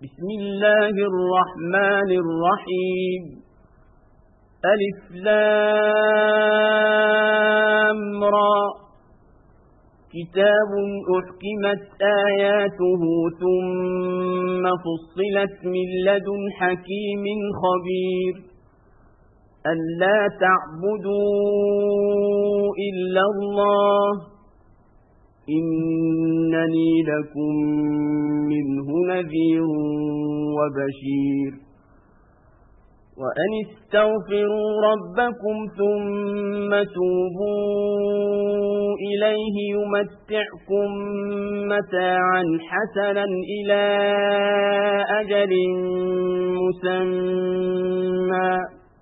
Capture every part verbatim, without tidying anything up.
بسم الله الرحمن الرحيم ألف لام را كتاب أحكمت آياته ثم فصلت من لدن حكيم خبير ألا تعبدوا إلا الله إنني لكم منه نذير وبشير وأن استغفروا ربكم ثم توبوا إليه يمتعكم متاعا حسنا إلى أجل مسمى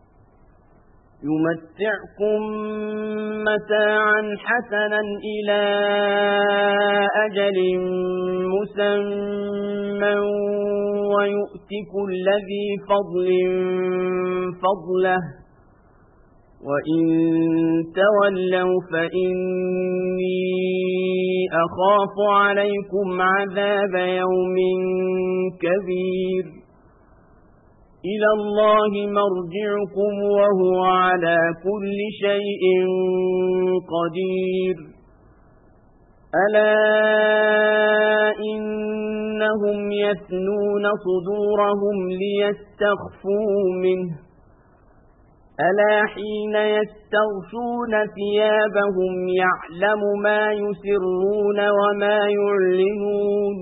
يمتعكم متاعا حسنا إلى أجل مسمى ويؤت كل ذي فضل فضله وإن تولوا فإني أخاف عليكم عذاب يوم كبير إلى الله مرجعكم وهو على كل شيء قدير ألا إنهم يثنون صدورهم ليستخفوا منه ألا حين يستغشون ثيابهم يعلم ما يسرون وما يعلنون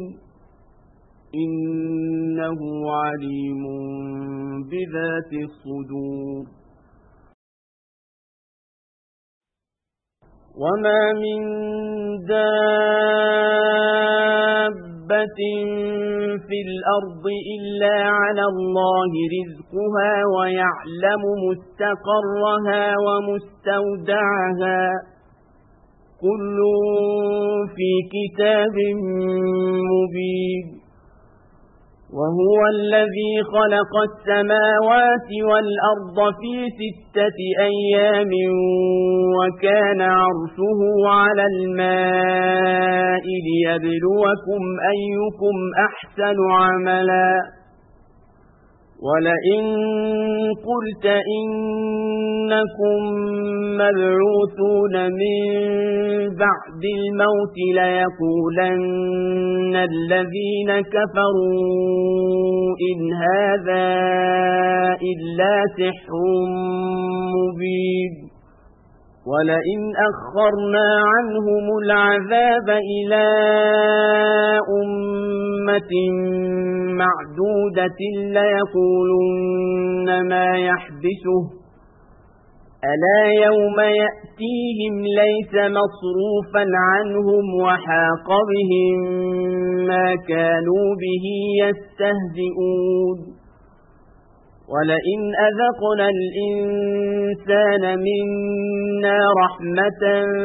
إنه عليم بذات الصدور وما من دابة في الأرض إلا على الله رزقها ويعلم مستقرها ومستودعها كل في كتاب مبين وهو الذي خلق السماوات والأرض في ستة أيام وكان عرشه على الماء ليبلوكم أيكم أحسن عملا ولئن قلت إنكم مبعوثون من بعد الموت ليقولن الذين كفروا إن هذا إلا سحر مبين ولئن أخرنا عنهم العذاب إلى أمة معدودة ليقولن ما يحبسه ألا يوم يأتيهم ليس مصروفا عنهم وحاق بهم ما كانوا به يستهزئون ولئن أذقنا الإنسان منا رحمة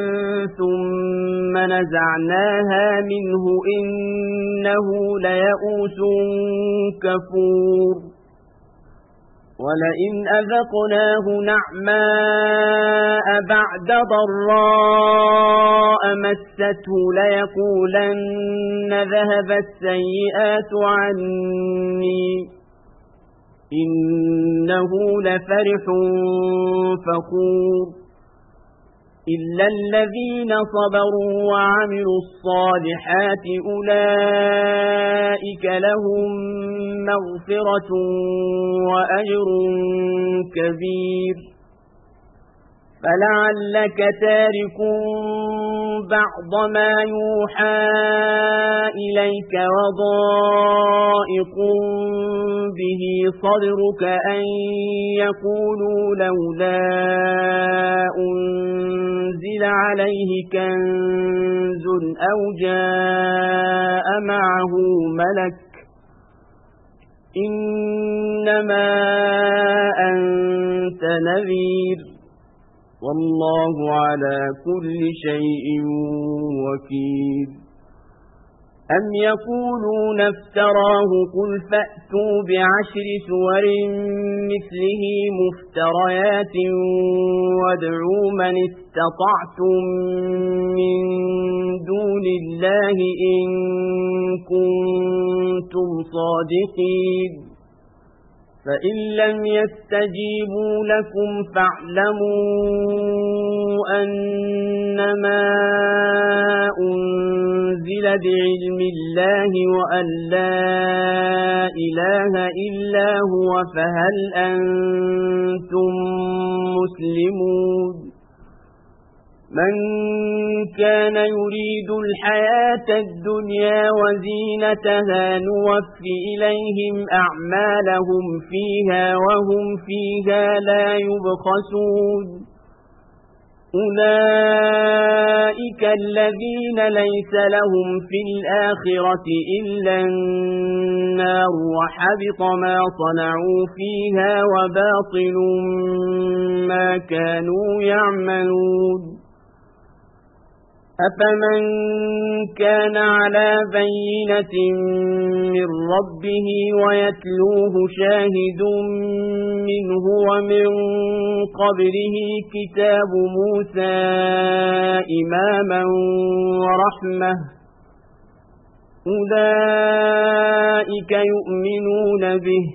ثم نزعناها منه إنه ليئوس كفور ولئن أذقناه نعماء بعد ضراء مسته ليقولن ذهب السيئات عني إنه لفرح فخور إلا الذين صبروا وعملوا الصالحات أولئك لهم مغفرة وأجر كبير فلعلك تارك بعض ما يوحى إليك وضائق به صدرك أن يقولوا لولا أنزل عليه كنز أو جاء معه ملك إنما أنت نذير والله على كل شيء وكيل أم يقولون افتراه قل فأتوا بعشر سور مثله مفتريات وادعوا من استطعتم من دون الله إن كنتم صادقين فإن لم يستجيبوا لكم فاعلموا أنما أنزل بعلم الله وأن لا إله إلا هو فهل أنتم مسلمون من كان يريد الحياة الدنيا وزينتها نوف إليهم أعمالهم فيها وهم فيها لا يبخسون أولئك الذين ليس لهم في الآخرة إلا النار وحبط ما صنعوا فيها وباطل ما كانوا يعملون أفمن كان على بينة من ربه ويتلوه شاهد منه ومن قبله كتاب موسى إماما ورحمة أولئك يؤمنون به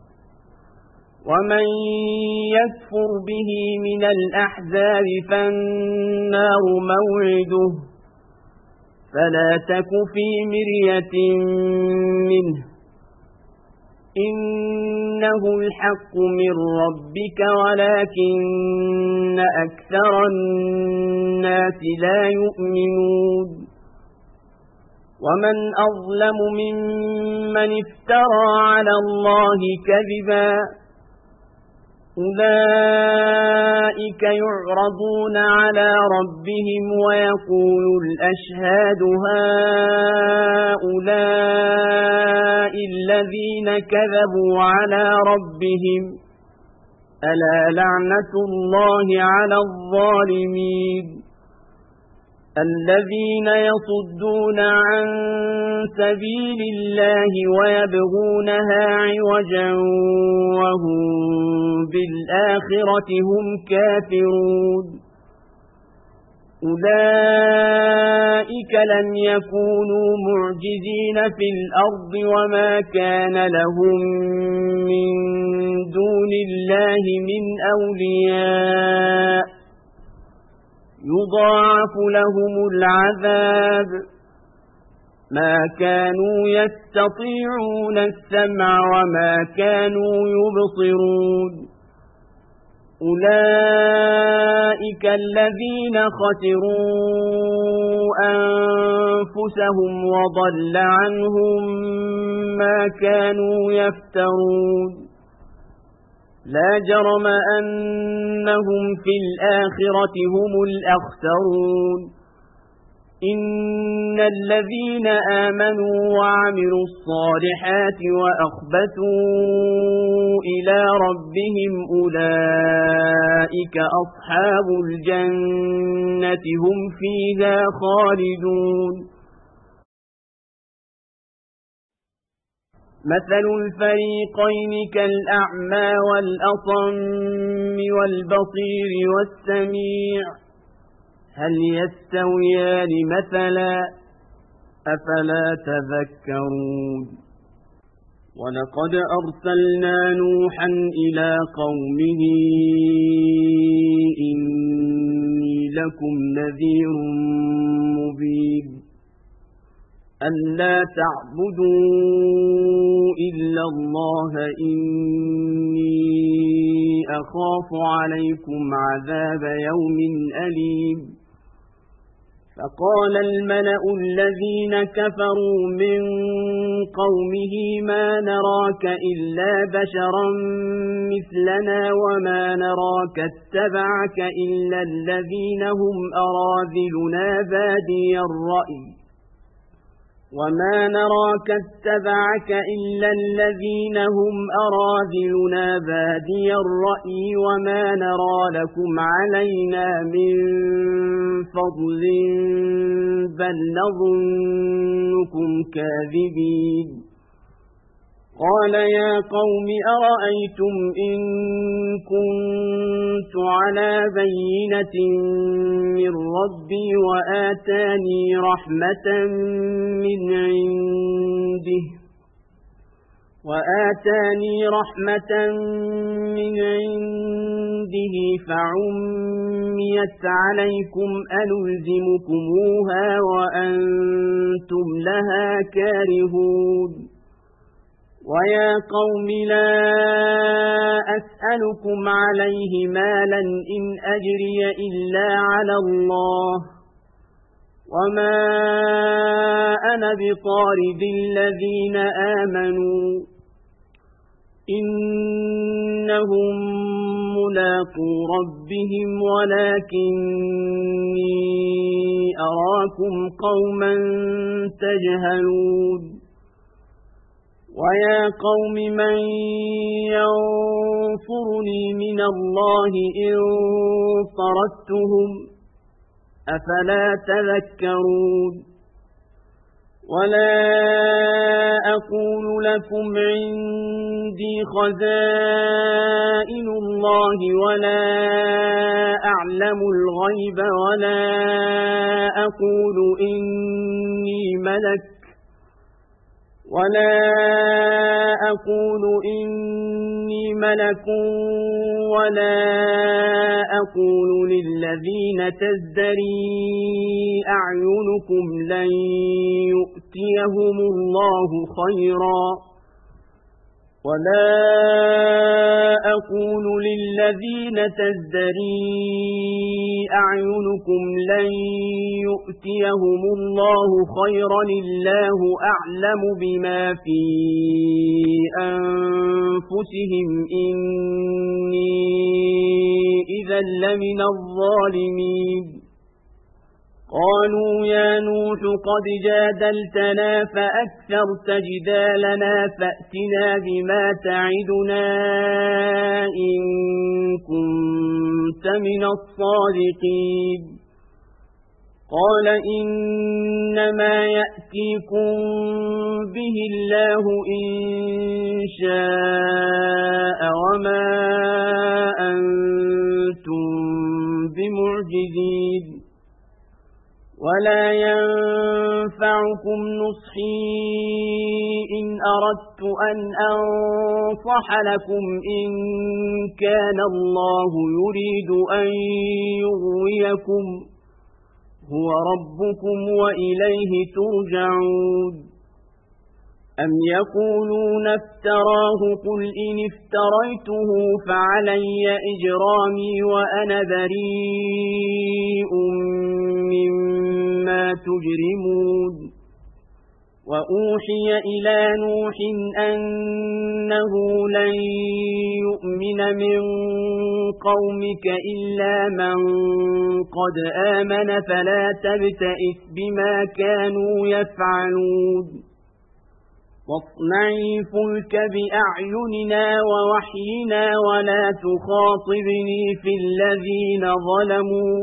ومن يكفر به من الأحزاب فالنار موعده فلا تك في مرية منه إنه الحق من ربك ولكن أكثر الناس لا يؤمنون ومن أظلم ممن افترى على الله كذبا أولئك يعرضون على ربهم ويقول الأشهاد هؤلاء الذين كذبوا على ربهم ألا لعنة الله على الظالمين الذين يصدون عن سبيل الله ويبغونها عوجا وهم بالآخرة هم كافرون أولئك لم يكونوا معجزين في الأرض وما كان لهم من دون الله من أولياء يضاعف لهم العذاب ما كانوا يستطيعون السمع وما كانوا يبصرون أولئك الذين خسروا أنفسهم وضل عنهم ما كانوا يفترون لا جرم أنهم في الآخرة هم الأخسرون إن الذين آمنوا وعملوا الصالحات وأخبتوا إلى ربهم أولئك أصحاب الجنة هم فيها خالدون مثل الفريقين كالأعمى والأصم والبصير والسميع هل يستويان مثلا أفلا تذكرون ولقد أرسلنا نوحا إلى قومه إني لكم نذير مبين ألا تعبدوا إلا الله إني أخاف عليكم عذاب يوم أليم فقال الملأ الذين كفروا من قومه ما نراك إلا بشرا مثلنا وما نراك اتبعك إلا الذين هم أراذلنا بادي الرأي وما نراك اتبعك إلا الذين هم أراذلنا بادي الرأي وما نرى لكم علينا من فضل بل نظنكم كاذبين قال يا قوم أرأيتم إن كنت على بينة من ربي وآتاني رحمة من عنده وآتاني رحمة من عنده فعميت عليكم أنلزمكموها وأنتم لها كارهون ويا قوم لا أسألكم عليه مالا إن أجري إلا على الله وما أنا بطارد الذين آمنوا إنهم ملاقو ربهم ولكني أراكم قوما تجهلون ويا قوم من ينصرني من الله إن طردتهم أفلا تذكرون ولا أقول لكم عندي خزائن الله ولا أعلم الغيب ولا أقول إني ملك ولا أقول إني ملك ولا أقول للذين تزدري أعينكم لن يؤتيهم الله خيرا ولا أقول للذين تزدري أعينكم لن يؤتيهم الله خيرا الله أعلم بما في أنفسهم إني إذا لمن الظالمين قالوا يا نوح قد جادلتنا فأكثرت جدالنا فأتنا بما تعدنا إن كنت من الصادقين قال إنما يأتيكم به الله إن شاء وما أنتم بمعجزين ولا ينفعكم نصحي إن أردت أن أنصح لكم إن كان الله يريد أن يغويكم هو ربكم وإليه ترجعون أم يقولون افتراه قل إن افتريته فعلي إجرامي وأنا بريء مما تجرمون وأوحي إلى نوح أنه لن يؤمن من قومك إلا من قد آمن فلا تبتئس بما كانوا يفعلون واصنعي الفلك بأعيننا ووحينا ولا تخاطبني في الذين ظلموا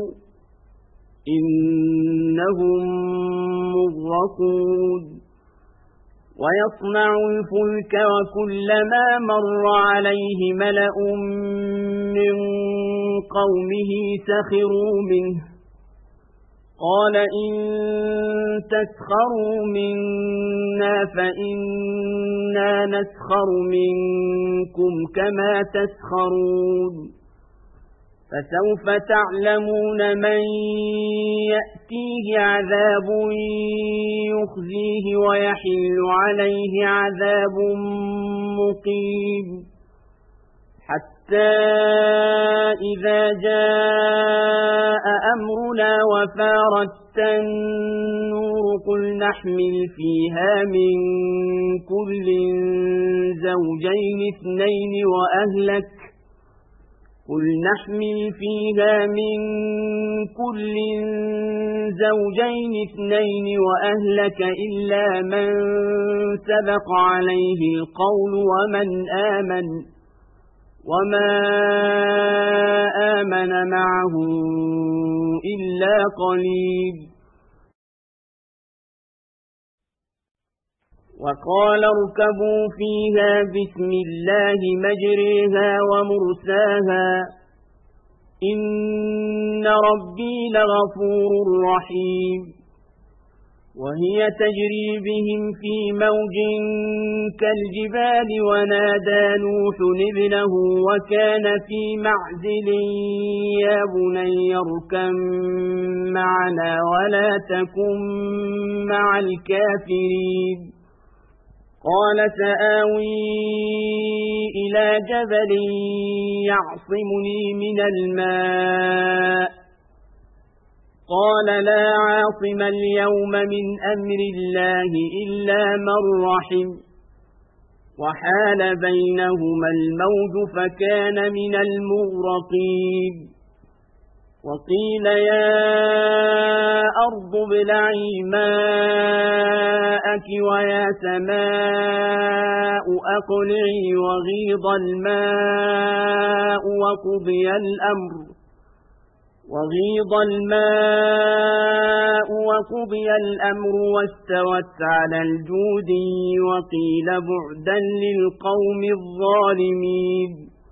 إنهم مغرقون ويصنع الفلك وكلما مر عليه ملأ من قومه سخروا منه قال إن تسخروا منا فإنا نسخر منكم كما تسخرون فسوف تعلمون من يأتيه عذاب يخزيه ويحل عليه عذاب مقيم حتى إذا جاء أمرنا وفارت النور قل نحمل فيها من كل زوجين اثنين وأهلك قل نحمل فيها من كل زوجين اثنين وأهلك إلا من سبق عليه القول ومن آمن وما آمن معه إلا قليل وقال اركبوا فيها بسم الله مجريها ومرساها إن ربي لغفور رحيم وهي تجري بهم في موج كالجبال ونادى نوح ابنه وكان في معزل يا بني اركب معنا ولا تكن مع الكافرين قال سآوي إلى جبل يعصمني من الماء قال لا عاصم اليوم من أمر الله إلا من رحم وحال بينهما الموج فكان من المغرقين وقيل يا أرض ابلعي ماءك ويا سماء أقلعي وغيض الماء وقضي الأمر وغيض الماء وقضي الأمر واستوت على الجودي وقيل بعدا للقوم الظالمين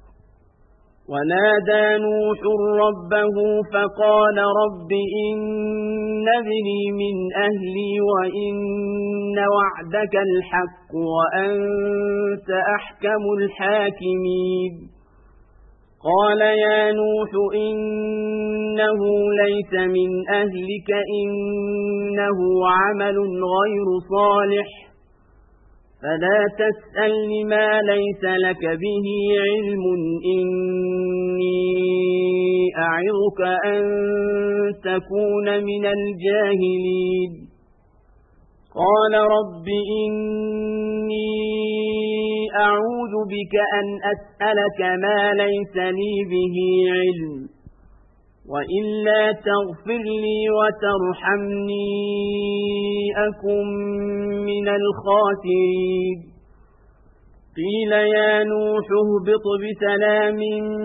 ونادى نوح ربه فقال رب إن ابني من أهلي وإن وعدك الحق وأنت أحكم الحاكمين قال يا نوح إنه ليس من أهلك إنه عمل غير صالح فلا تسألن ما ليس لك به علم إني أعظك أن تكون من الجاهلين قال رب إني أعوذ بك أن أسألك ما ليس لي به علم وإلا تغفر لي وترحمني أكن من الخاسرين قيل يا نوح اهبط بسلام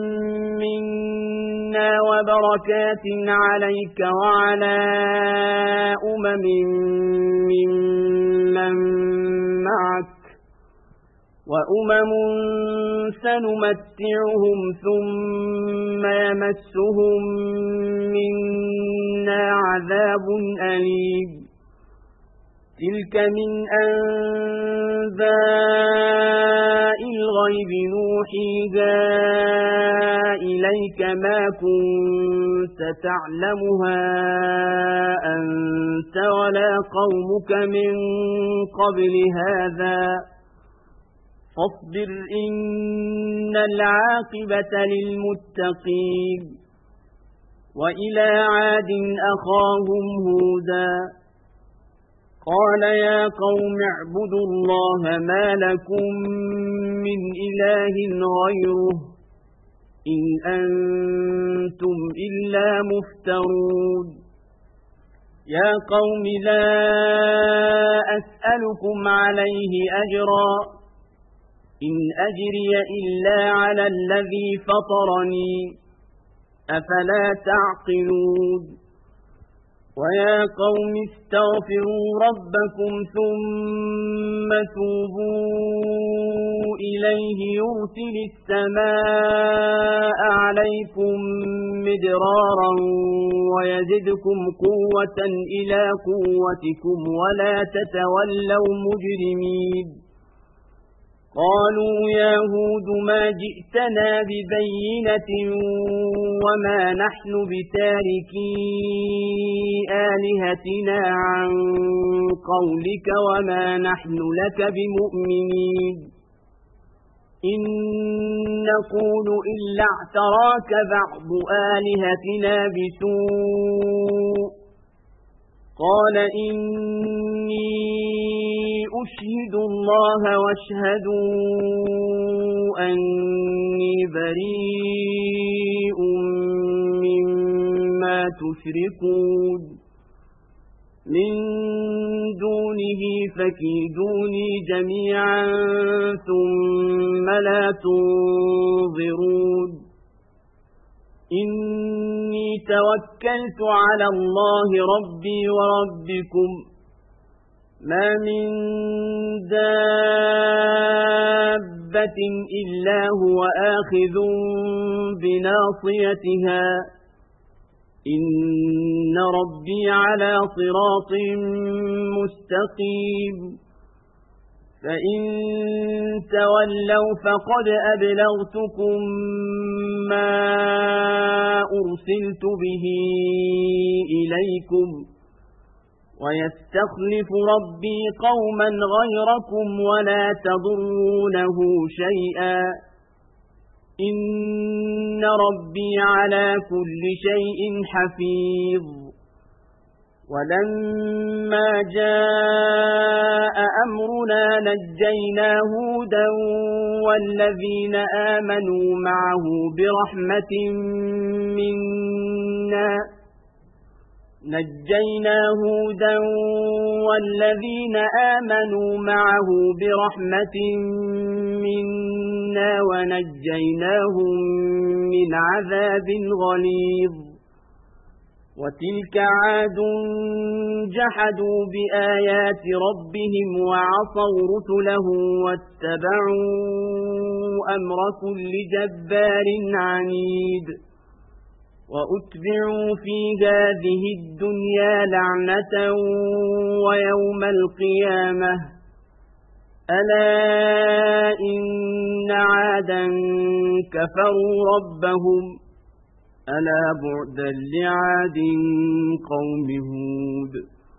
منا وبركات عليك وعلى أمم ممن معك وأمم سنمتعهم ثم يمسهم منا عذاب أليم تلك من أنباء الغيب نوحيها إليك ما كنت تعلمها أنت ولا قومك من قبل هذا فاصبر إن العاقبة للمتقين وإلى عاد أخاهم هودا قال يا قوم اعبدوا الله ما لكم من إله غيره إن أنتم إلا مفترون يا قوم لا أسألكم عليه أجرا إن أجري إلا على الذي فطرني أفلا تعقلون ويا قوم استغفروا ربكم ثم توبوا إليه يرسل السماء عليكم مدرارا ويزدكم قوة إلى قوتكم ولا تتولوا مجرمين قالوا يا هود ما جئتنا ببينة وما نحن بتاركي آلهتنا عن قولك وما نحن لك بمؤمنين إن نقول إلا اعتراك بعض آلهتنا بسوء قال إني أشهد الله واشهدوا أني بريء مما تشركون من دونه فكيدوني جميعا ثم لا تنظرون إني توكلت على الله ربي وربكم ما من دابة إلا هو آخذ بناصيتها إن ربي على صراط مستقيم فإن تولوا فقد أبلغتكم ما أرسلت به إليكم ويستخلف ربي قوما غيركم ولا تضرونه شيئا إن ربي على كل شيء حفيظ. ولما جاء أمرنا نجينا هودا والذين آمنوا معه برحمة منا نجينا هودا والذين آمنوا معه برحمة منا ونجيناهم من عذاب غليظ. وتلك عاد جحدوا بآيات ربهم وعصوا رسله واتبعوا أمر كل جبار عنيد. وأتبعوا في هذه الدنيا لعنة ويوم القيامة ألا إن عادا كفروا ربهم ألا بعدا لعاد قوم هود.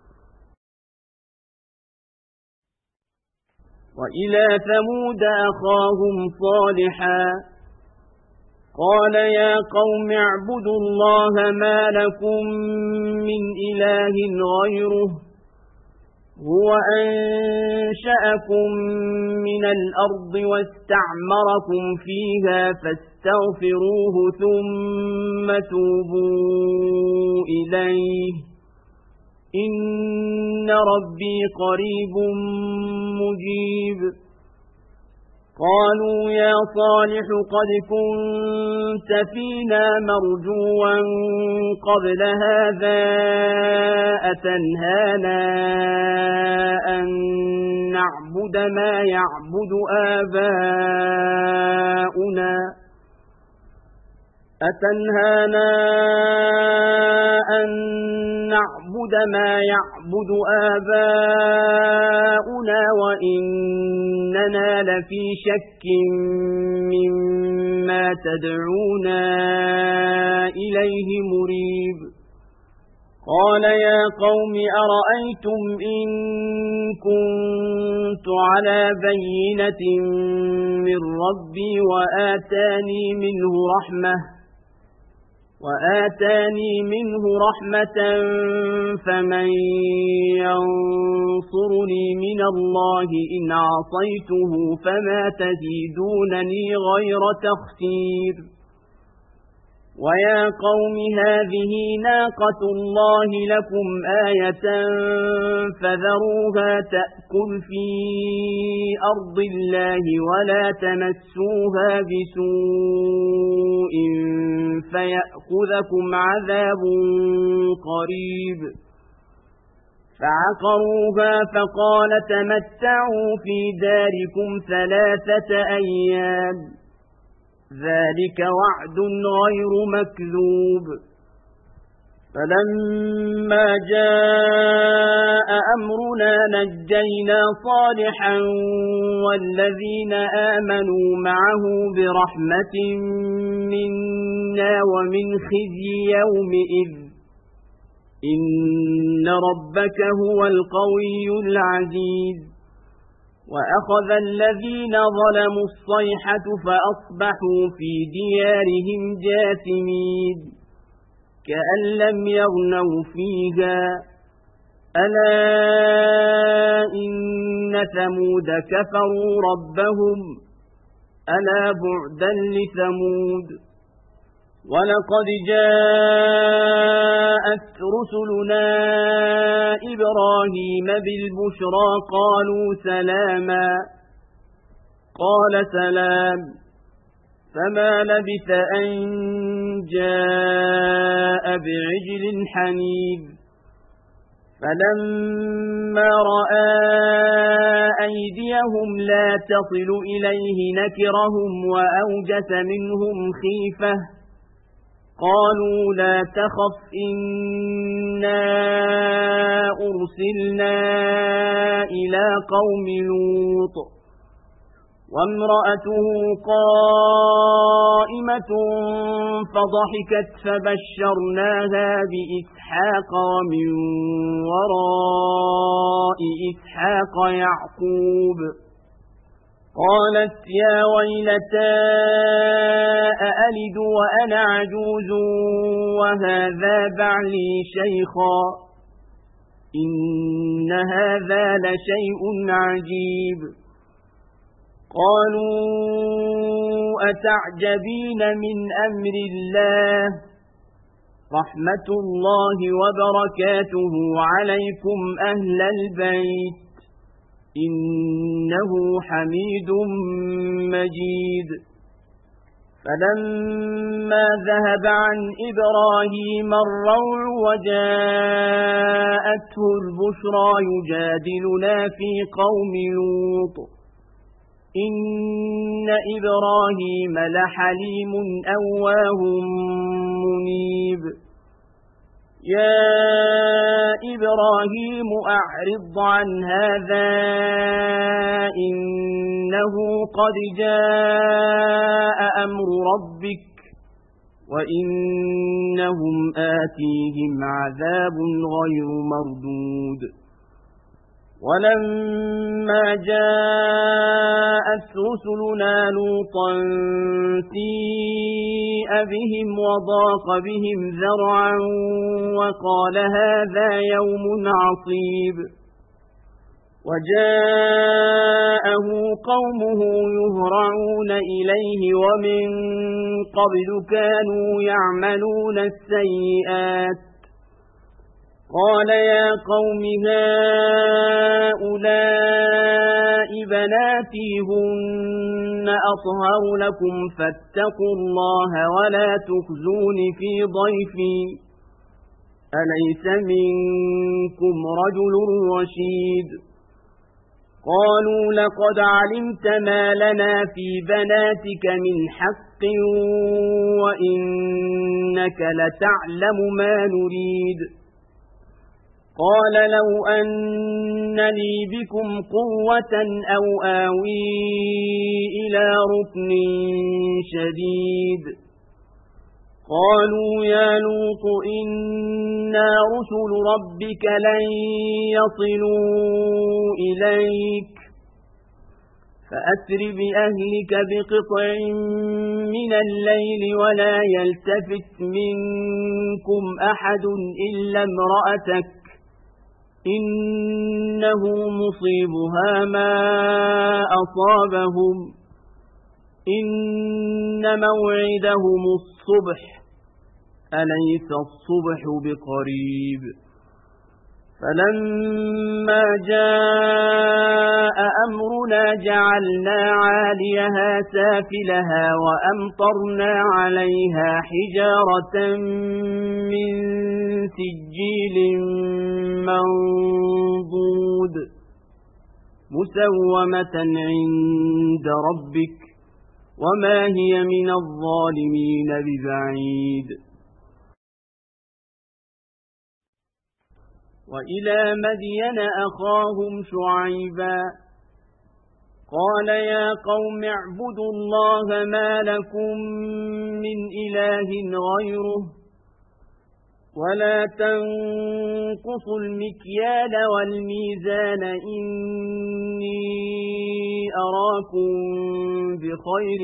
وإلى ثمود أخاهم صالحا قال يا قوم اعبدوا الله ما لكم من إله غيره هو أنشأكم من الأرض واستعمركم فيها فاستغفروه ثم توبوا إليه إن ربي قريب مجيب. قالوا يا صالح قد كنت فينا مرجوا قبل هذا أتنهانا أن نعبد ما يعبد آباؤنا أتنهانا أن نعبد ما يعبد آباؤنا وإننا لفي شك مما تدعونا إليه مريب. قال يا قوم أرأيتم إن كنت على بينة من ربي وآتاني منه رحمة وآتاني منه رحمة فمن ينصرني من الله إن عصيته فما تزيدونني غير تخسير. ويا قوم هذه ناقة الله لكم آية فذروها تأكل في أرض الله ولا تمسوها بسوء فيأخذكم عذاب قريب. فعقروها فقال تمتعوا في داركم ثلاثة أيام ذلك وعد غير مكذوب. فلما جاء أمرنا نجينا صالحا والذين آمنوا معه برحمة منا ومن خزي يومئذ إن ربك هو القوي العزيز. وأخذ الذين ظلموا الصيحة فأصبحوا في ديارهم جاثمين كأن لم يغنوا فيها ألا إن ثمود كفروا ربهم ألا بعدا لثمود. ولقد جاءت رسلنا إبراهيم بالبشرى قالوا سلاما قال سلام فما لبث أن جاء بعجل حنيذ. فلما رأى أيديهم لا تصل إليه نكرهم وأوجس منهم خيفة قالوا لا تخف إنا أرسلنا إلى قوم لوط وامرأته قائمة فضحكت فبشرناها بإسحاق ومن وراء إسحاق يعقوب قالت يا ويلتى أألد وأنا عجوز وهذا بعلي شيخا إن هذا لشيء عجيب قالوا أتعجبين من أمر الله رحمة الله وبركاته عليكم أهل البيت إنه حميد مجيد فلما ذهب عن إبراهيم الروع وجاءته البشرى يجادلنا في قوم لوط إن إبراهيم لحليم أواه منيب يا إبراهيم أعرض عن هذا إنه قد جاء أمر ربك وإنهم آتيهم عذاب غير مردود ولما جاءت رسلنا لوطا سيء بهم وضاق بهم ذرعا وقال هذا يوم عصيب وجاءه قومه يهرعون إليه ومن قبل كانوا يعملون السيئات قال يا قوم هؤلاء بناتي هن أطهر لكم فاتقوا الله ولا تخزون في ضيفي أليس منكم رجل رشيد قالوا لقد علمت ما لنا في بناتك من حق وإنك لتعلم ما نريد قال لو أن لي بكم قوة أو آوي إلى ركن شديد قالوا يا لوط إنا رسل ربك لن يصلوا إليك فأسر بأهلك بقطع من الليل ولا يلتفت منكم أحد إلا امرأتك إنه مصيبها ما أصابهم إن موعدهم الصبح أليس الصبح بقريب فلما جاء أمرنا جعلنا عاليها سافلها وأمطرنا عليها حجارة من سجيل منضود مسومة عند ربك وما هي من الظالمين ببعيد وإلى مدين أخاهم شعيبا قال يا قوم اعبدوا الله ما لكم من إله غيره ولا تنقصوا المكيال والميزان إني أراكم بخير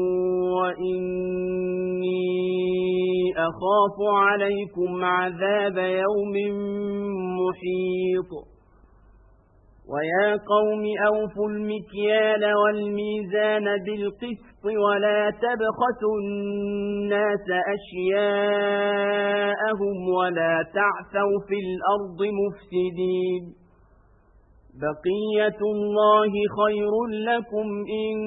وإني أخاف عليكم عذاب يوم محيط ويا قوم أوفوا المكيال والميزان بالقسط ولا تبخسوا الناس أشياءهم ولا تعثوا في الأرض مفسدين بقية الله خير لكم إن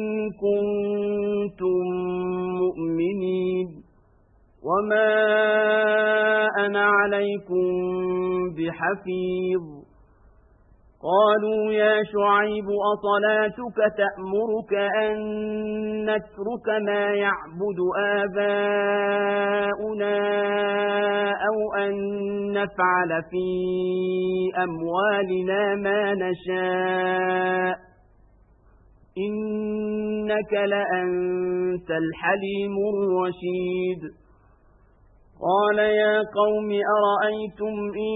كنتم مؤمنين وما أنا عليكم بحفيظ قالوا يا شعيب أصلاتك تأمرك أن نترك ما يعبد آباؤنا أو أن نفعل في أموالنا ما نشاء إنك لأنت الحليم الرشيد قال يا قوم أرأيتم إن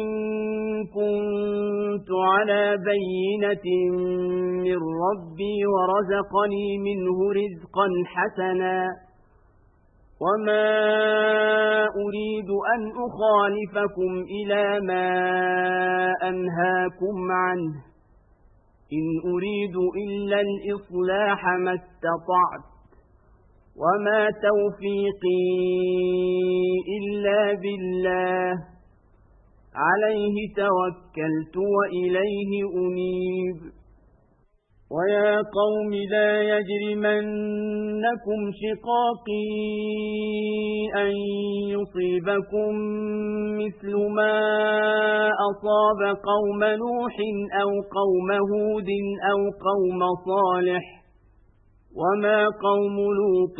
كنت على بينة من ربي ورزقني منه رزقا حسنا وما أريد أن أخالفكم إلى ما أنهاكم عنه إن أريد إلا الإصلاح ما استطعت وما توفيقي إلا بالله عليه توكلت وإليه أنيب ويا قوم لا يجرمنكم شقاقي أن يصيبكم مثل ما أصاب قوم نوح أو قوم هود أو قوم صالح وما قوم لوط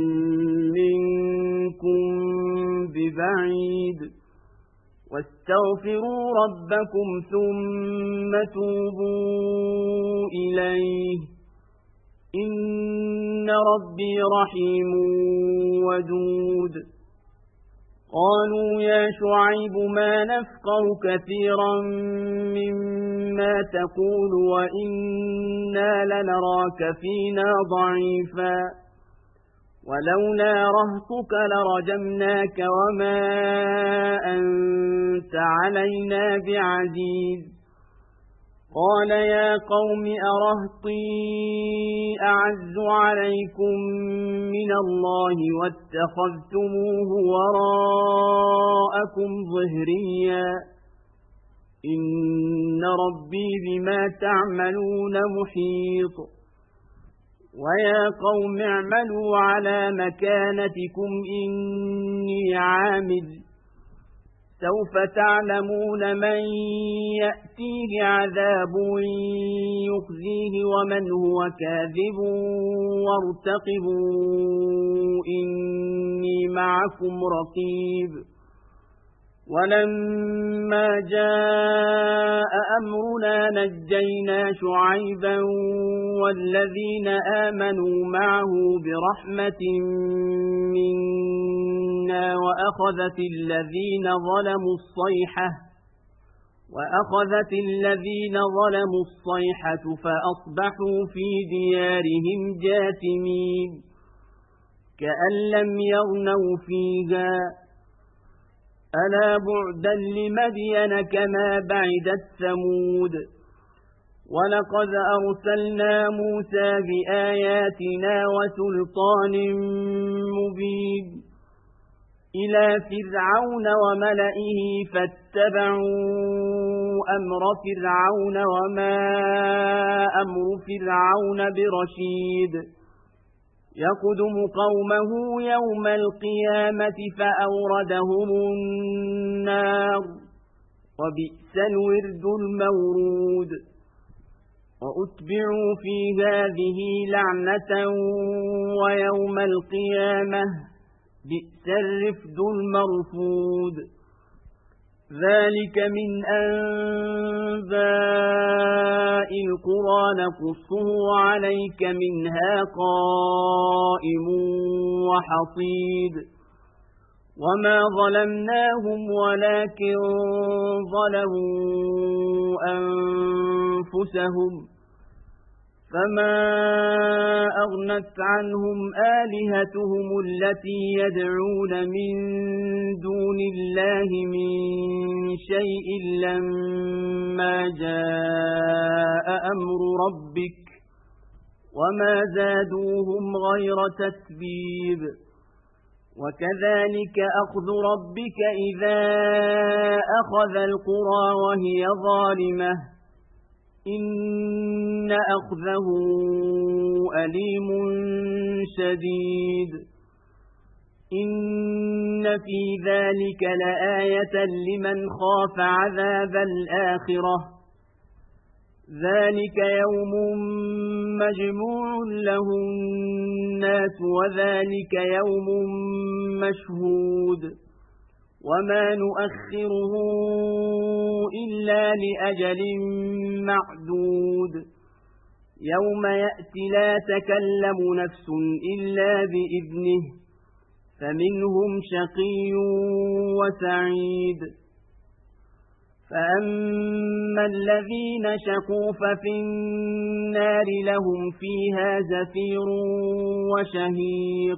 منكم ببعيد واستغفروا ربكم ثم توبوا إليه إن ربي رحيم ودود قالوا يا شعيب ما نفقه كثيرا مما تقول وإنا لنراك فينا ضعيفا ولولا رهطك لرجمناك وما أنت علينا بعزيز قال يا قوم أرهطي أعز عليكم من الله واتخذتموه وراءكم ظهريا إن ربي بما تعملون محيط ويا قوم اعملوا على مكانتكم إني عامل سوف تعلمون من يأتيه عذاب يخزيه ومن هو كاذب وارتقبوا إني معكم رقيب ولما جاء أمرنا نجينا شعيبا والذين آمنوا معه برحمة منا وأخذت الذين ظلموا الصيحة وأخذت الذين ظلموا الصيحة فأصبحوا في ديارهم جاثمين كأن لم يغنوا فيها ألا بعدا لمدين كما بعدت ثمود ولقد أرسلنا موسى بآياتنا وسلطان مبين إلى فرعون وملئه فاتبعوا أمر فرعون وما أمر فرعون برشيد يقدم قومه يوم القيامة فأوردهم النار وبئس الورد المورود وأتبعوا في هذه لعنة ويوم القيامة بئس الرفد المرفود ذلك من أنباء القرى نقصه عليك منها قائم وحصيد وما ظلمناهم ولكن ظلموا أنفسهم فما أغنت عنهم آلهتهم التي يدعون من دون الله من شيء لما جاء أمر ربك وما زادوهم غير تتبيب وكذلك أخذ ربك إذا أخذ القرى وهي ظالمة إن أخذه أليم شديد إن في ذلك لآية لمن خاف عذاب الآخرة ذلك يوم مجموع له الناس وذلك يوم مشهود وما نؤخره إلا لأجل معدود يوم يأتي لا تكلم نفس إلا بإذنه فمنهم شقي وسعيد فأما الذين شقوا ففي النار لهم فيها زفير وشهيق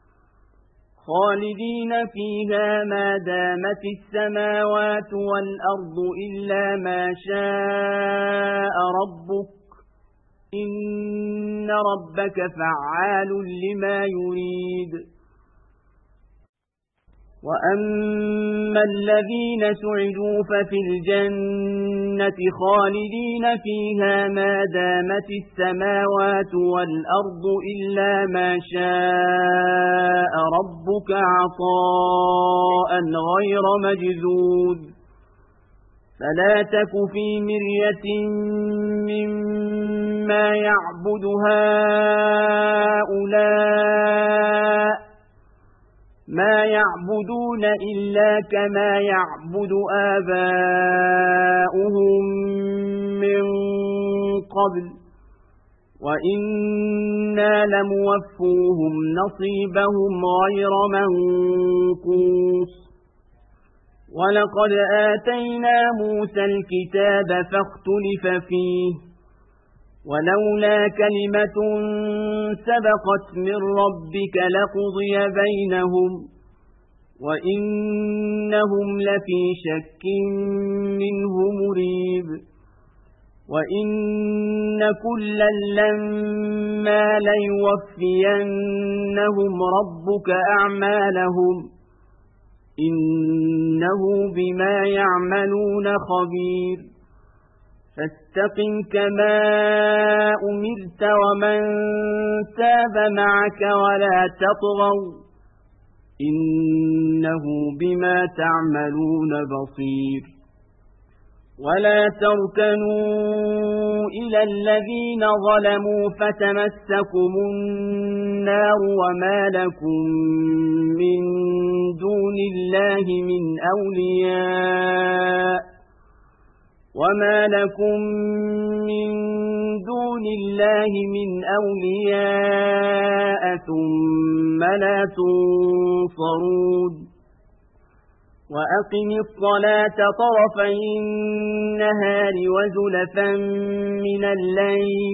خالدين فيها ما دامت السماوات والأرض إلا ما شاء ربك إن ربك فعال لما يريد وأما الذين سعدوا ففي الجنة خالدين فيها ما دامت السماوات والأرض إلا ما شاء ربك عطاء غير مجذوذ فلا تك في مرية مما يعبد هؤلاء ما يعبدون إلا كما يعبد آباؤهم من قبل وإنا لموفوهم نصيبهم غير منقوص ولقد آتينا موسى الكتاب فاختلف فيه ولولا كلمة سبقت من ربك لقضي بينهم وإنهم لفي شك منه مريب وإن كلا لما ليوفينهم ربك أعمالهم إنه بما يعملون خبير فاستقم كما أمرت ومن تاب معك ولا تطغوا إنه بما تعملون بصير ولا تركنوا إلى الذين ظلموا فتمسكم النار وما لكم من دون الله من أولياء وما لكم من دون الله من أولياء ثم لا تنصرون وأقم الصلاة طرفي النهار وزلفا من الليل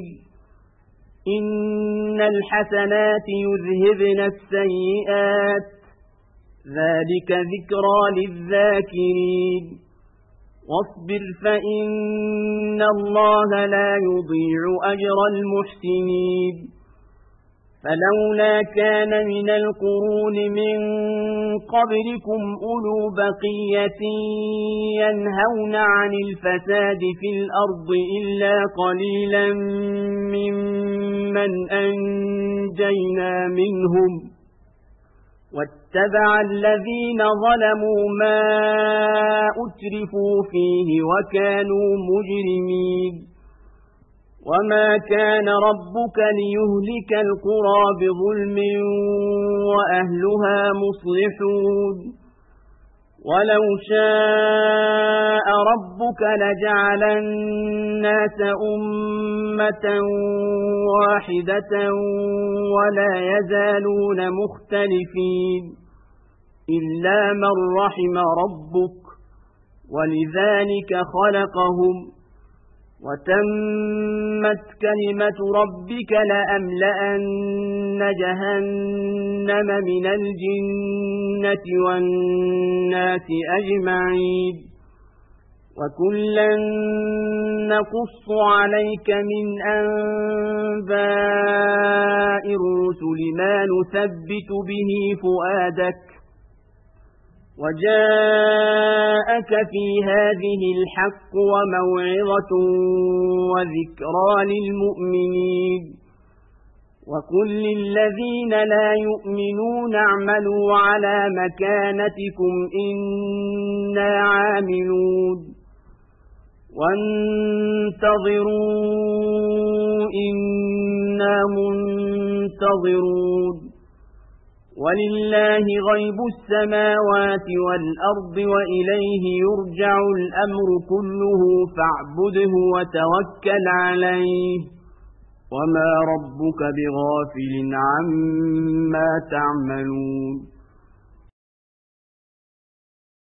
إن الحسنات يذهبن السيئات ذلك ذكرى للذاكرين واصبر فإن الله لا يضيع أجر المحسنين فلولا كان من القرون من قبلكم أولو بقية ينهون عن الفساد في الأرض إلا قليلا ممن أنجينا منهم واتبع الذين ظلموا ما أترفوا فيه وكانوا مجرمين وما كان ربك ليهلك القرى بظلم وأهلها مصلحون ولو شاء ربك لجعل الناس أمة واحدة ولا يزالون مختلفين إلا من رحم ربك ولذلك خلقهم وتمت كلمة ربك لأملأن جهنم من الجنة والناس أجمعين وكلا نقص عليك من أنباء الرسل ما نثبت به فؤادك وجاءك في هذه الحق وموعظة وذكرى للمؤمنين وقل للذين لا يؤمنون اعملوا على مكانتكم إنا عاملون وانتظروا إنا منتظرون ولله غيب السماوات والأرض وإليه يرجع الأمر كله فاعبده وتوكل عليه وما ربك بغافل عما تعملون